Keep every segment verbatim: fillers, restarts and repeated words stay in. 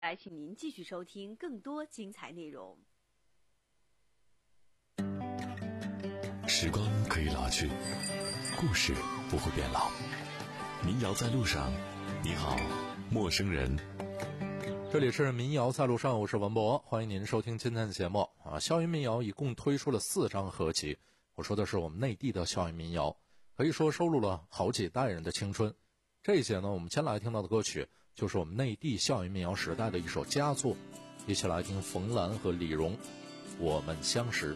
来，请您继续收听更多精彩内容。 时光可以老去，故事不会变老。民谣在路上，你好，陌生人。 这里是民谣在路上，我是文博，欢迎您收听今天的节目啊。校园民谣一共推出了四张合集，我说的是我们内地的校园民谣，可以说收录了好几代人的青春。这一节呢，我们先来听到的歌曲就是我们内地校园民谣时代的一首佳作，一起来听冯兰和李荣《我们相识》。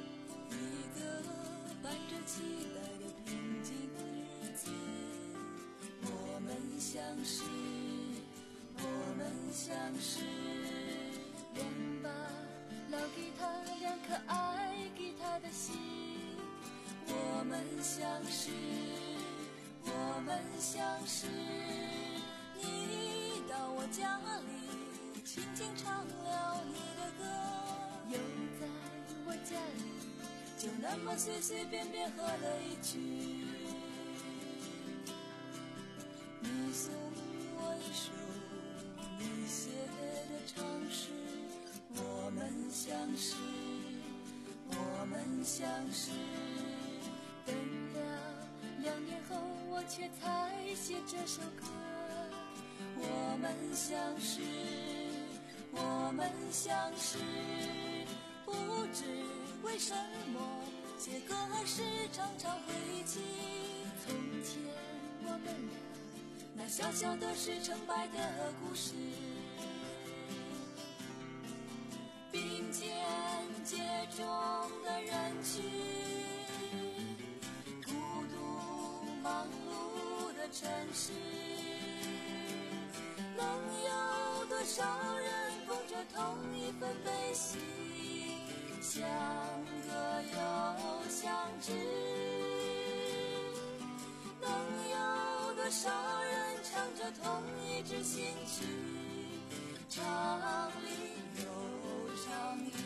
相识，连把老吉他两颗爱吉他的心，我们相识，我们相识。你到我家里，轻轻唱了你的歌，又在我家里，就那么随随便便喝了一曲。你送我一首你写的长诗，我们相识，我们相识。等了两年后，我却才写这首歌。我们相识，我们相识。不知为什么，写歌时常常回忆起从前我们俩那小小的是成败的故事。并肩接踵的人群，孤独忙碌的城市，能有多少人共着同一份悲喜，相隔又相知，能有多少人唱着同一支新曲，唱里有唱意。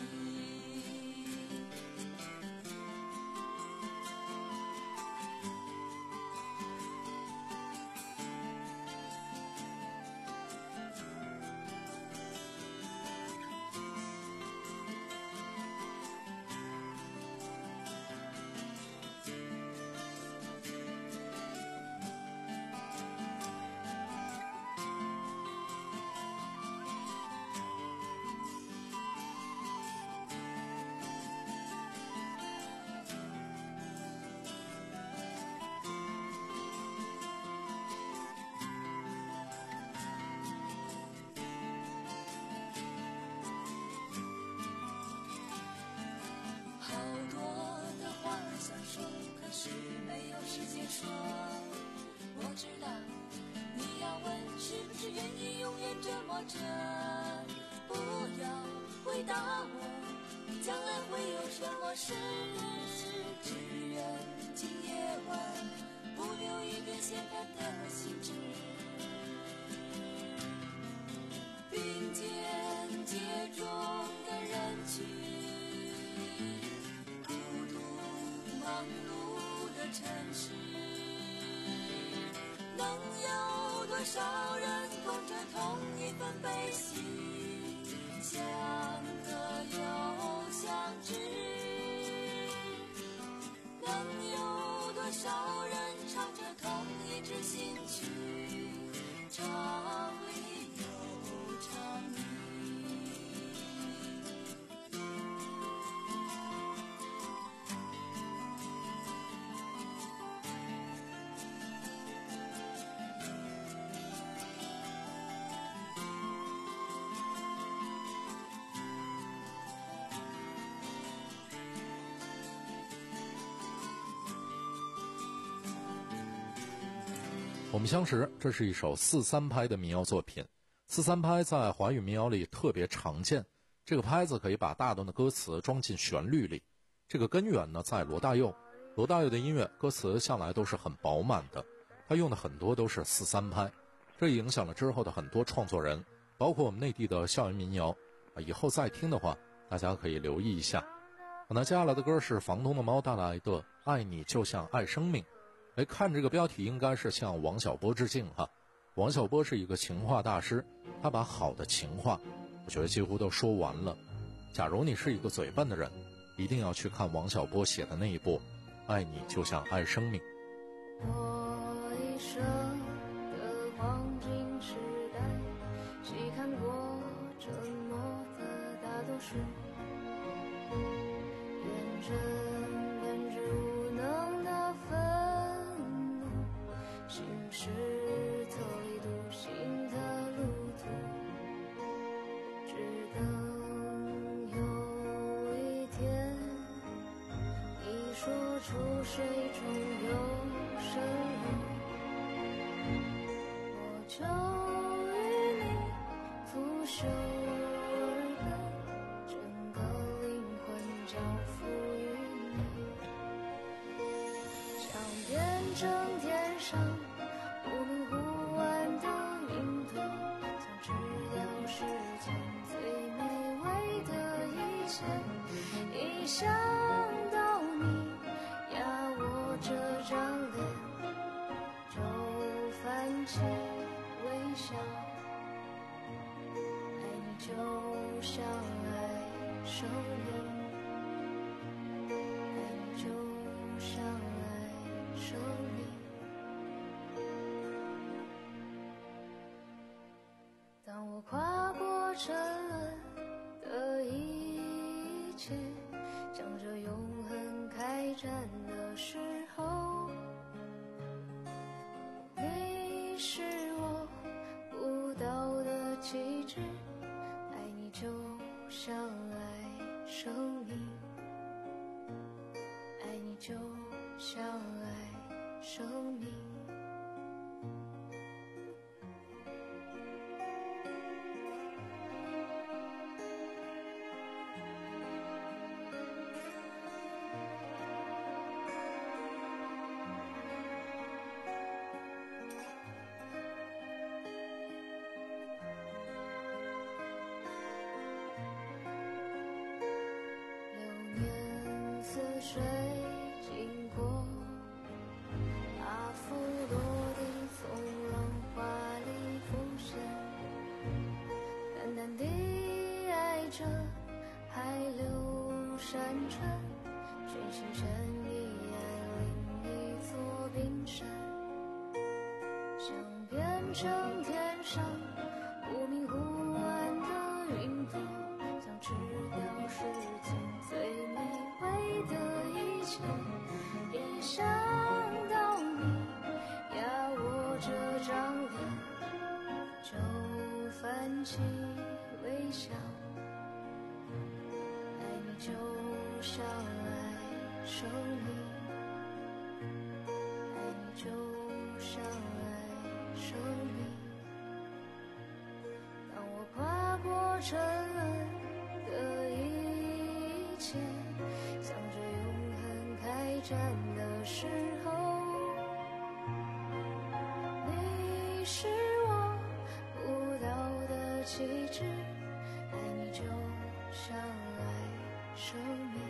是没有时间说，我知道你要问是不是愿意永远这么着，不要回答我将来会有什么事，只愿今夜晚不留一点闲谈的兴致，并肩接踵的人群，孤独忙碌城市，能有多少人共着同一份悲喜，相隔又相知，能有多少人唱着同一支新曲，唱里有唱意。 我们相识，这是一首四三拍的民谣作品。四三拍在华语民谣里特别常见，这个拍子可以把大段的歌词装进旋律里。这个根源呢在罗大佑，罗大佑的音乐歌词向来都是很饱满的，他用的很多都是四三拍，这影响了之后的很多创作人，包括我们内地的校园民谣啊。以后再听的话，大家可以留意一下。那接下来的歌是房东的猫带来的《爱你就像爱生命》。哎，看这个标题应该是向王小波致敬哈。王小波是一个情话大师，他把好的情话我觉得几乎都说完了。假如你是一个嘴笨的人，一定要去看王小波写的那一部《爱你就像爱生命》。 我一生的黄金时代，细看过沉默的大多数，眼睁忍着无能的愤怒，行驶特立独行的路途，只等有一天你说出水中有深入，我就与你拂袖而奔，整个灵魂交付于你，想变成天上忽明忽暗的云朵，想吃掉世间最美味的一切，一想到你压我这张脸，就泛起微笑。爱你就像爱生命，爱你就像爱生命。当我跨过沉沦的一切，向着永恒开战的时候，你是我不到的旗帜，爱你就像爱生命，爱你就像爱生命。似水经过，大幅落地，从容华丽浮现，淡淡地爱着海流山川，全心全意爱另一座冰山，想变成天上忽明忽暗的云朵，想吃掉世间最美味的一切，一想到你压我这张脸，就泛起微笑。爱你就像爱生命，爱你就像爱生命。当我跨过沉沦的一切，向着永恒开战的时候，你是我不到的旗帜，爱你就像爱生命，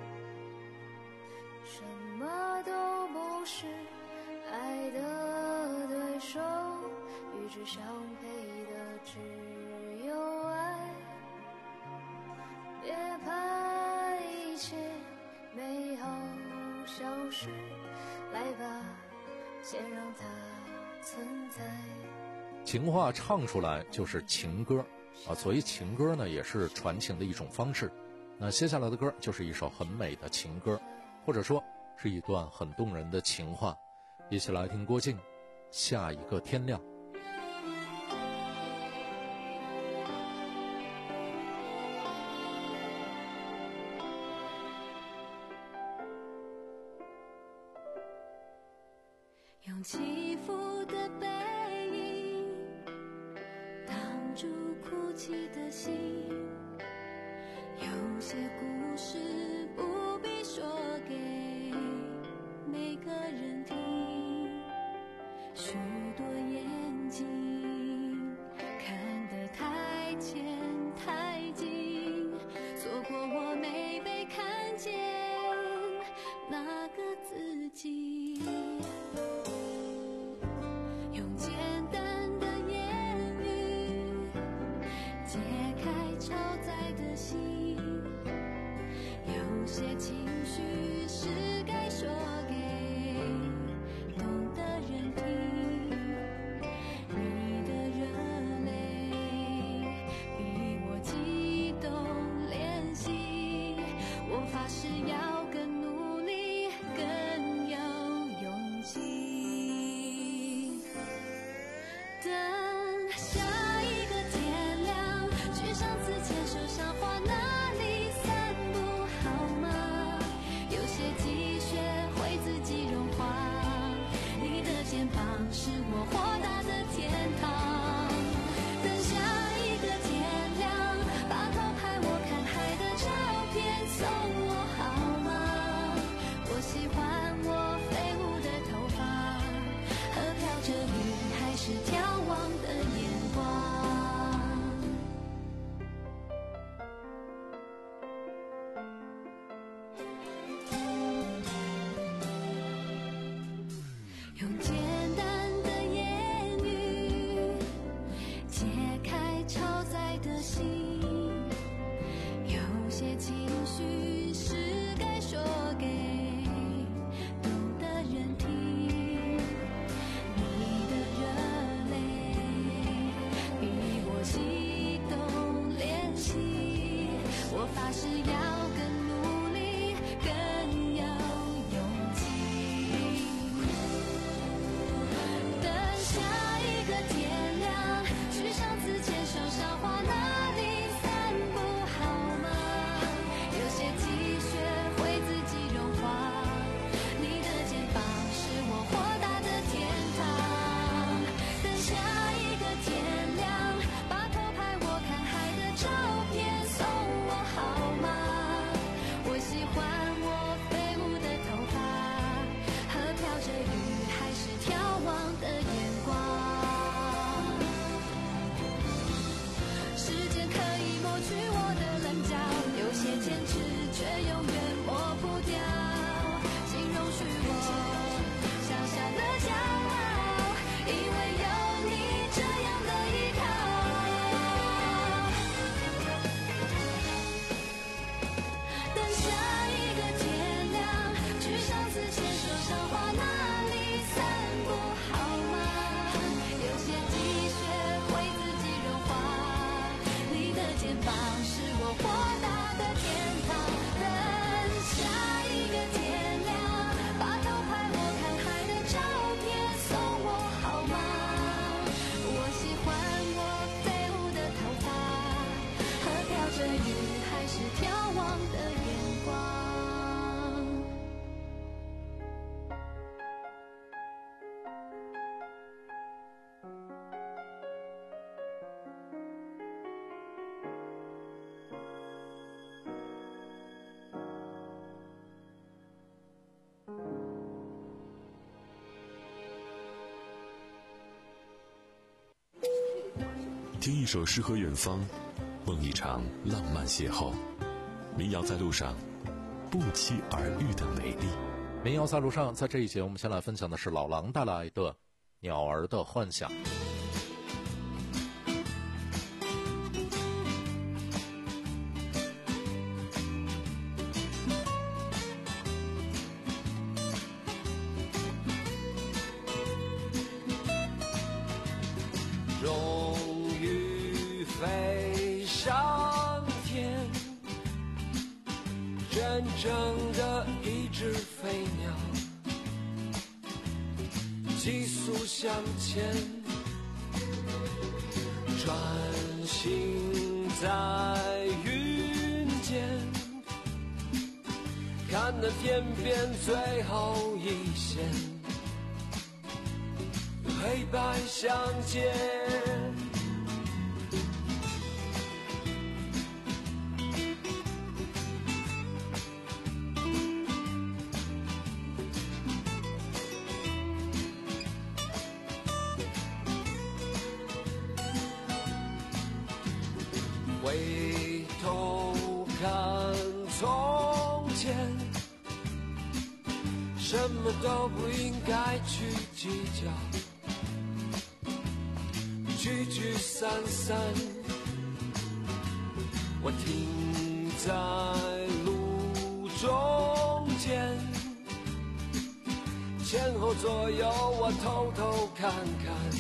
什么都不是爱的对手，与之相配的只有爱，别怕一切美好消失，来吧，先让它存在。 情话唱出来就是情歌啊，所以情歌呢也是传情的一种方式。那接下来的歌就是一首很美的情歌，或者说是一段很动人的情话。一起来听郭靖《下一个天亮》。 用起伏的背影挡住哭泣的心，有些故事不必说给每个人听，许多眼睛看得太浅太近，错过我没被看见那个自己。用简单的言语解开超载的心，有些情绪是该说给懂的人听。你的热泪比我激动怜惜，我发誓要更努力，更有勇气。等下一个天亮，去上次牵手赏花那里散步好吗？有些积雪会自己融化，你的肩膀是我豁达的天堂。等下一个天亮，把偷拍我看海的照片送我好吗？我喜欢我飞舞的头发和飘着雨还是眺望的眼光。用简单的言语解开超载的心，有些情绪是该说给懂的人听。你的热泪比我激动怜惜，我发誓要更努力，更有勇气。等下一个天亮，去上次牵手赏花那里散步好吗？有些积雪会自己融化，你的肩膀是我豁达的天堂。等下一个天亮，把偷拍我看海的照片送我好吗？我喜欢我飞舞的头发和飘着雨还是眺望的眼光。时间可以抹去我的棱角，有些坚持却永远抹不掉。请容许我小小的骄傲，因为有你这样的依靠。等下一个天亮，去上次牵手赏花那里散步好吗？有些积雪会自己融化，你的肩膀是我豁达的天堂。等下一个天亮，把偷拍我看海的照片送我好吗？我喜欢我飞舞的头发和飘着雨还是眺望的眼光。 听一首诗和远方，梦一场浪漫邂逅。民谣在路上，不期而遇的美丽。 民谣在路上，在这一节我们先来分享的是老狼带来的《鸟儿的幻想》。 终于飞上天，真正的一只飞鸟，急速向前，穿行在云间，看那天边最后一线，黑白相间。回头看从前，什么都不应该去计较，聚聚散散， 我停在路中间，前后左右我偷偷看看，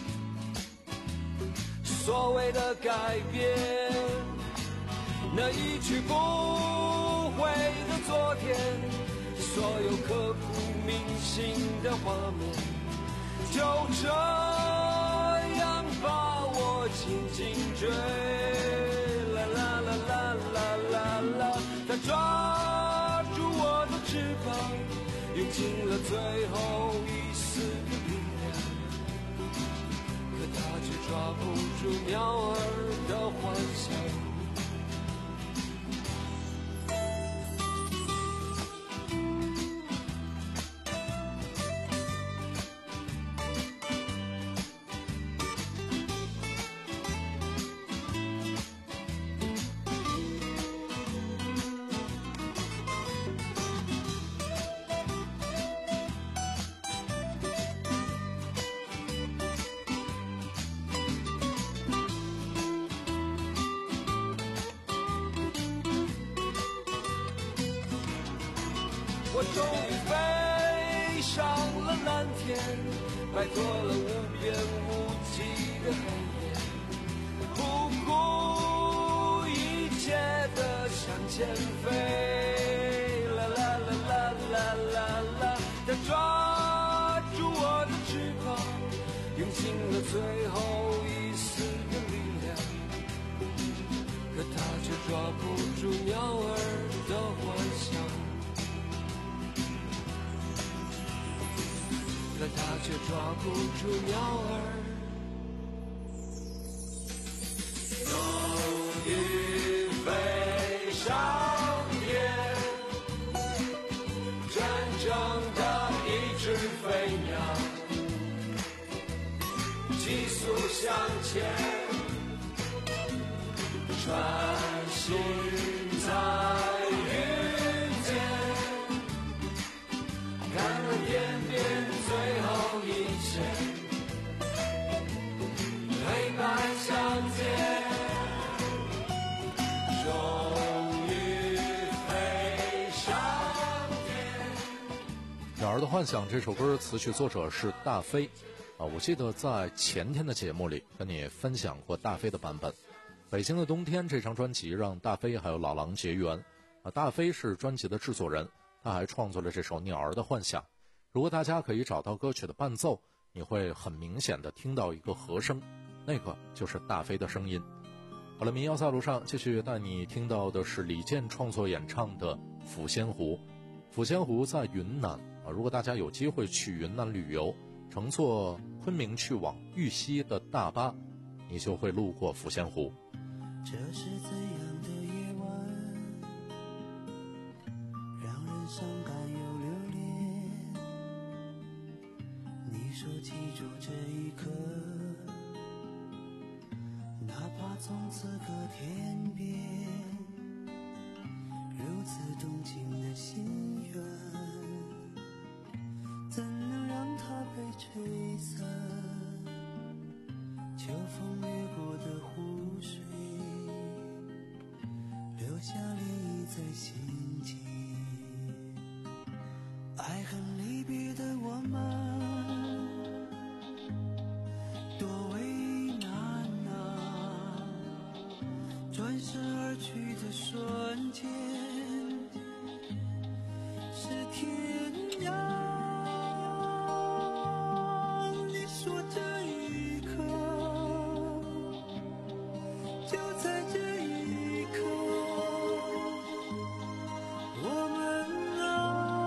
所谓的改变，那一去不回的昨天，所有刻骨铭心的画面，就这样把我紧紧追。啦啦啦啦啦啦啦，它抓住我的翅膀，用尽了最后一丝的力量，可它却抓不住鸟儿的幻想。我终于飞上了蓝天，摆脱了无边无际的黑夜，不顾一切的向前飞。啦啦啦啦啦啦啦，它抓住我的翅膀，用尽了最后一丝的力量，可它却抓不住鸟儿的幻想。可它却抓不住鸟儿。终于飞上天，真正的一只飞鸟，急速向前，穿行在云间，看了天边最后一切，黑白相间，终于飞上天。 鸟儿的幻想这首歌词曲作者是大飞啊，我记得在前天的节目里跟你分享过大飞的版本。北京的冬天这张专辑让大飞还有老狼结缘啊，大飞是专辑的制作人，他还创作了这首鸟儿的幻想。如果大家可以找到歌曲的伴奏，你会很明显的听到一个和声，那个就是大飞的声音。好了，民谣在路上继续带你听到的是李健创作演唱的《抚仙湖》。抚仙湖在云南啊，如果大家有机会去云南旅游，乘坐昆明去往玉溪的大巴，你就会路过抚仙湖。 这是怎样的夜晚，让人伤感又留恋。你说记住这一刻，哪怕从此隔天边，如此动情的心愿，怎能让它被吹散？秋风掠过的湖水，留下涟漪在心间。爱恨离别的我们，多为难啊！转身而去的瞬间，是天涯。你说这一刻，就在这一刻，我们啊。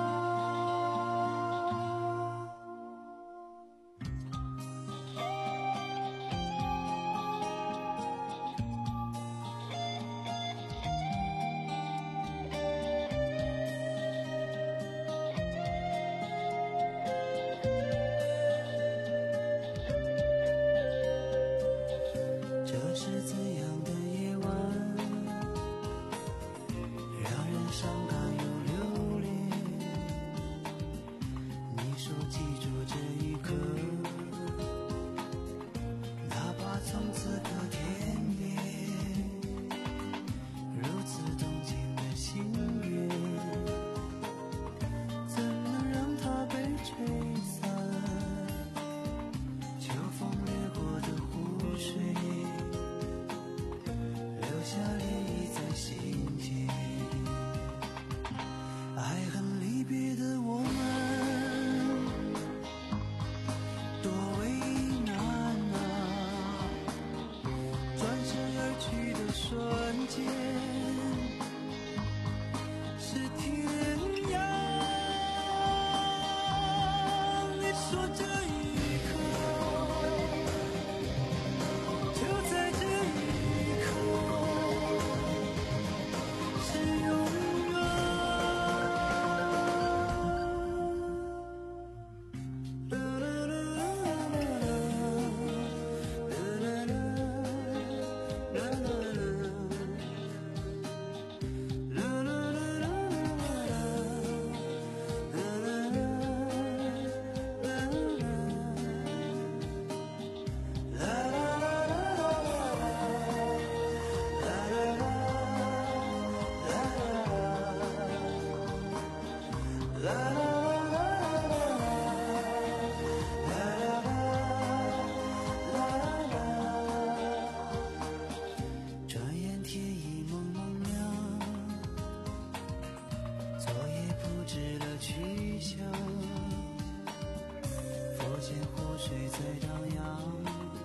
在荡漾，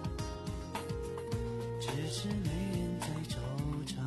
只是没人在惆怅。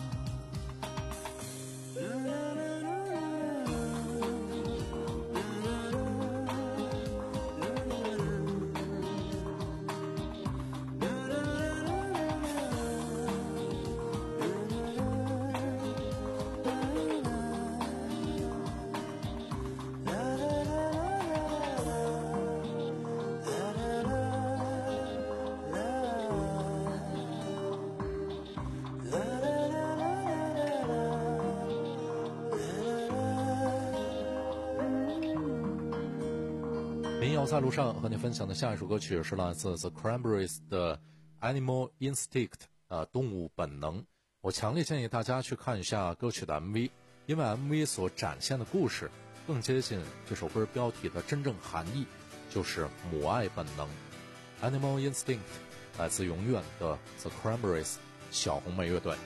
民谣在路上和你分享的下一首歌曲是来自 The Cranberries 的 Animal Instinct， 呃，动物本能。我强烈建议大家去看一下歌曲的 M V， 因为 M V 所展现的故事更接近这首歌标题的真正含义，就是母爱本能。Animal Instinct 来自永远的 The Cranberries 小红莓乐队。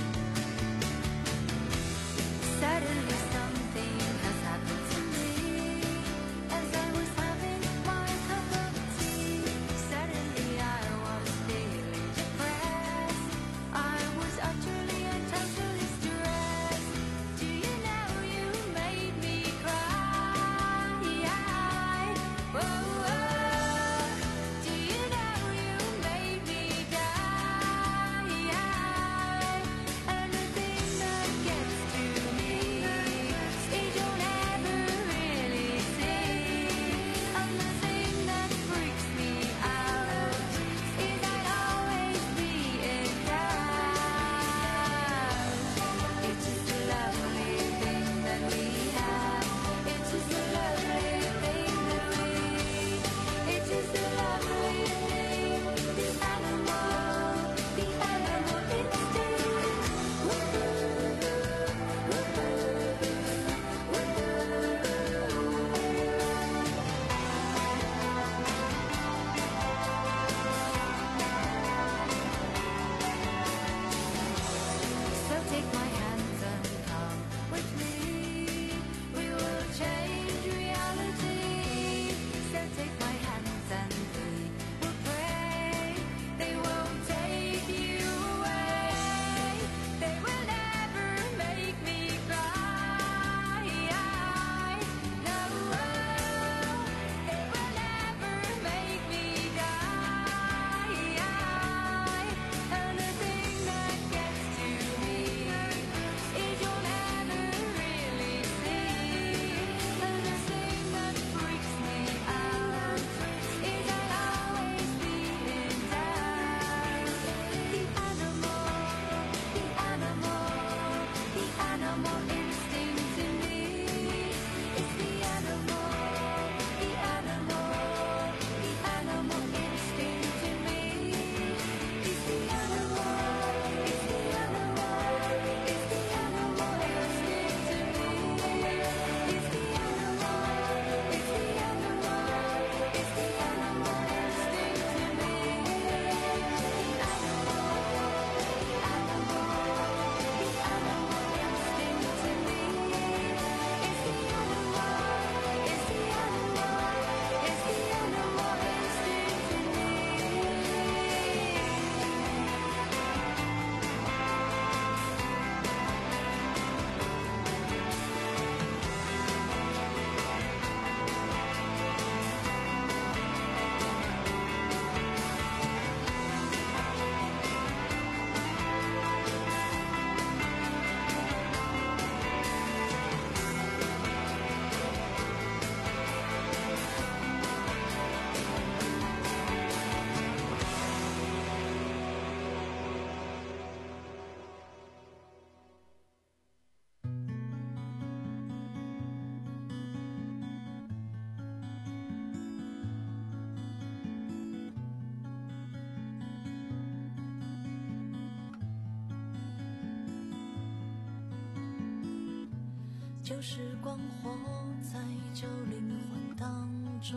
旧时光活在旧灵魂当中，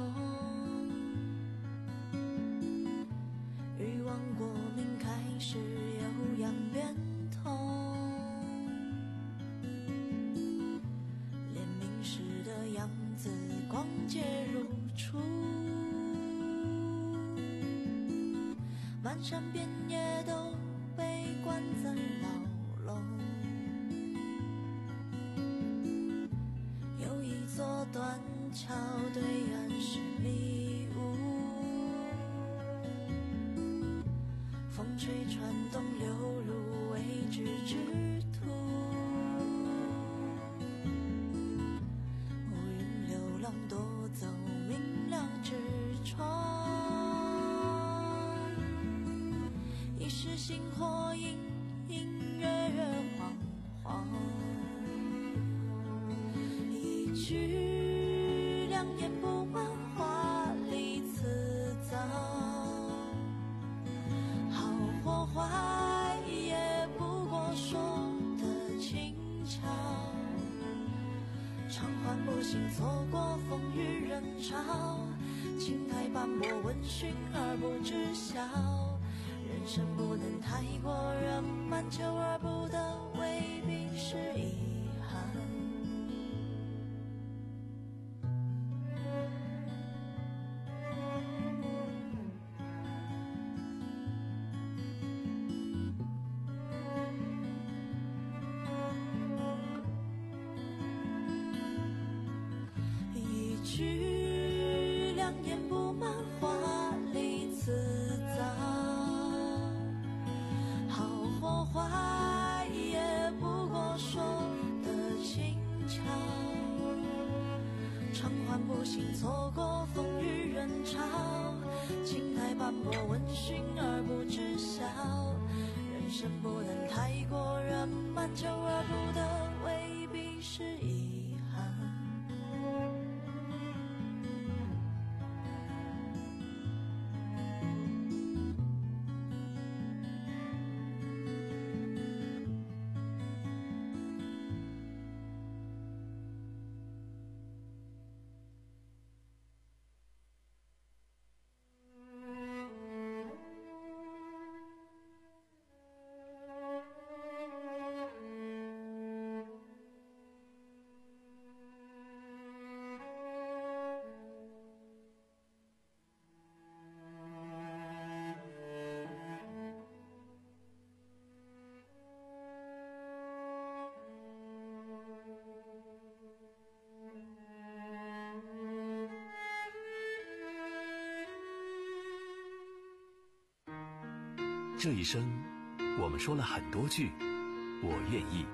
欲望过敏开始有样变通，连明时的样子光洁如初， 漫山遍野都被关在牢笼。有一座断桥，对岸是迷雾，风吹船动流入未知之途。乌云流浪夺走明亮之窗，一时星火隐隐约约晃晃，一句良言不满华丽辞藻，好或坏也不过说得轻巧，偿还不幸错过风雨人潮，青苔斑驳闻讯而不知晓，人生不能太过圆满，求而不得未必是遗憾。一句良言不满华丽辞藻，好或坏也不过说得轻巧，偿还不幸错过风雨人潮，青苔斑驳闻讯而不知晓，人生不能太过圆满，求而不得未必是遗憾。 这一生，我们说了很多句“我愿意”。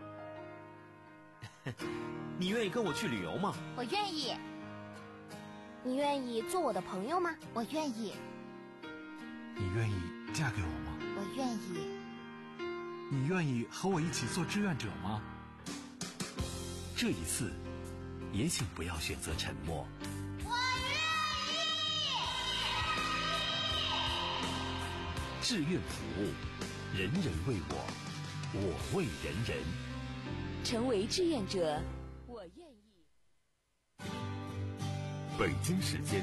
你愿意跟我去旅游吗？ 我愿意。你愿意做我的朋友吗？我愿意。 你愿意嫁给我吗？ 我愿意。 你愿意和我一起做志愿者吗？ 这一次，也请不要选择沉默。 我愿意。 志愿服务，人人为我，我为人人。 成为志愿者，我愿意。 北京时间